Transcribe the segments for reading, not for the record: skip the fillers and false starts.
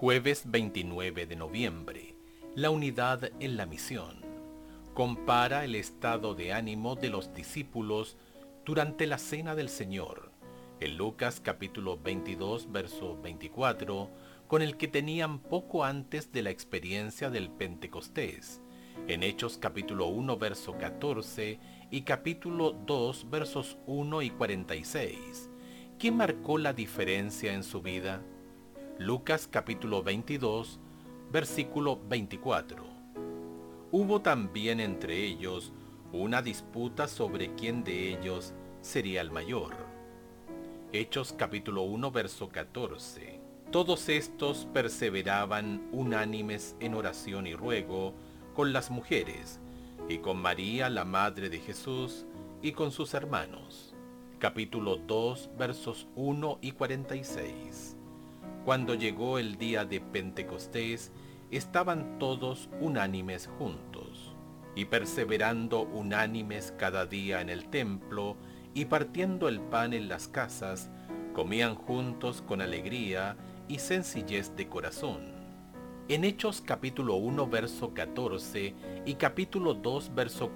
Jueves 29 de noviembre. La unidad en la misión. Compara el estado de ánimo de los discípulos durante la Cena del Señor, en Lucas capítulo 22, verso 24, con el que tenían poco antes de la experiencia del Pentecostés, en Hechos capítulo 1, verso 14 y capítulo 2, versos 1 y 46. ¿Qué marcó la diferencia en su vida? Lucas capítulo 22, versículo 24. Hubo también entre ellos una disputa sobre quién de ellos sería el mayor. Hechos capítulo 1, verso 14. Todos estos perseveraban unánimes en oración y ruego con las mujeres, y con María la madre de Jesús, y con sus hermanos. Capítulo 2, versos 1 y 46. Cuando llegó el día de Pentecostés, estaban todos unánimes juntos, y perseverando unánimes cada día en el templo, y partiendo el pan en las casas, comían juntos con alegría y sencillez de corazón. En Hechos capítulo 1, verso 14 y capítulo 2, verso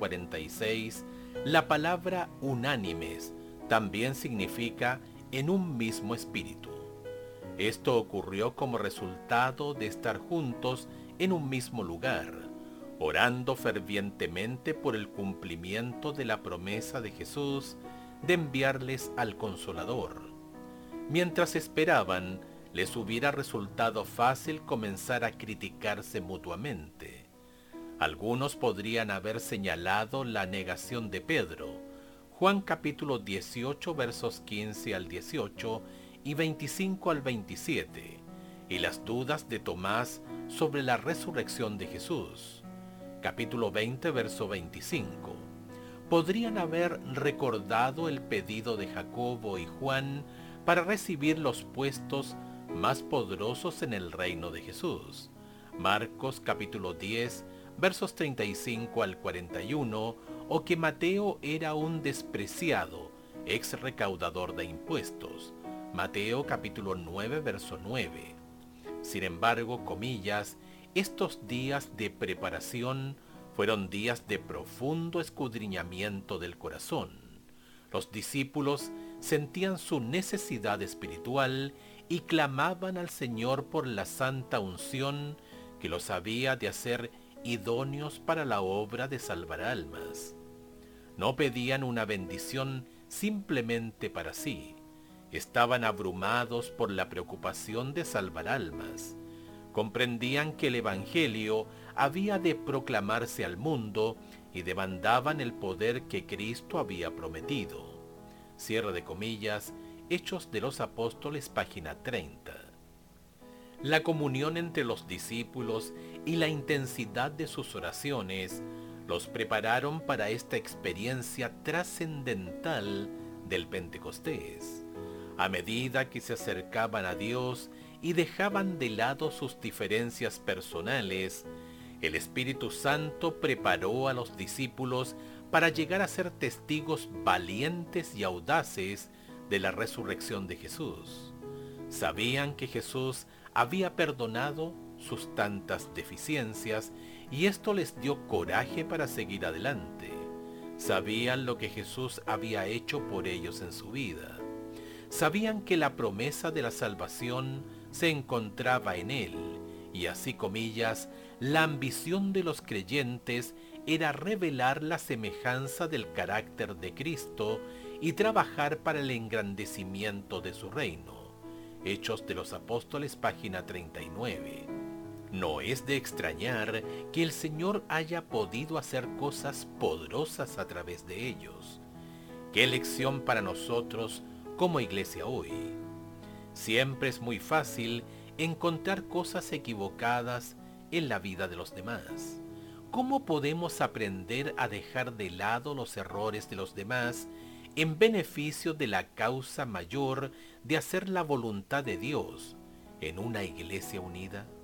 46, la palabra unánimes también significa en un mismo espíritu. Esto ocurrió como resultado de estar juntos en un mismo lugar, orando fervientemente por el cumplimiento de la promesa de Jesús de enviarles al Consolador. Mientras esperaban, les hubiera resultado fácil comenzar a criticarse mutuamente. Algunos podrían haber señalado la negación de Pedro, Juan capítulo 18 versos 15 al 18 y 25 al 27, y las dudas de Tomás sobre la resurrección de Jesús, capítulo 20 verso 25. Podrían haber recordado el pedido de Jacobo y Juan para recibir los puestos más poderosos en el reino de Jesús, Marcos capítulo 10 versos 35 al 41, o que Mateo era un despreciado ex recaudador de impuestos, Mateo capítulo 9 verso 9. Sin embargo, comillas, estos días de preparación fueron días de profundo escudriñamiento del corazón. Los discípulos sentían su necesidad espiritual y clamaban al Señor por la santa unción que los había de hacer idóneos para la obra de salvar almas. No pedían una bendición simplemente para sí. Estaban abrumados por la preocupación de salvar almas. Comprendían que el Evangelio había de proclamarse al mundo y demandaban el poder que Cristo había prometido. Cierre de comillas, Hechos de los Apóstoles, página 30. La comunión entre los discípulos y la intensidad de sus oraciones los prepararon para esta experiencia trascendental del Pentecostés. A medida que se acercaban a Dios y dejaban de lado sus diferencias personales, el Espíritu Santo preparó a los discípulos para llegar a ser testigos valientes y audaces de la resurrección de Jesús. Sabían que Jesús había perdonado sus tantas deficiencias y esto les dio coraje para seguir adelante. Sabían lo que Jesús había hecho por ellos en su vida. Sabían que la promesa de la salvación se encontraba en Él, y así comillas, la ambición de los creyentes era revelar la semejanza del carácter de Cristo y trabajar para el engrandecimiento de su reino. Hechos de los Apóstoles, página 39. No es de extrañar que el Señor haya podido hacer cosas poderosas a través de ellos. ¡Qué lección para nosotros como iglesia hoy! Siempre es muy fácil encontrar cosas equivocadas en la vida de los demás. ¿Cómo podemos aprender a dejar de lado los errores de los demás en beneficio de la causa mayor de hacer la voluntad de Dios en una iglesia unida?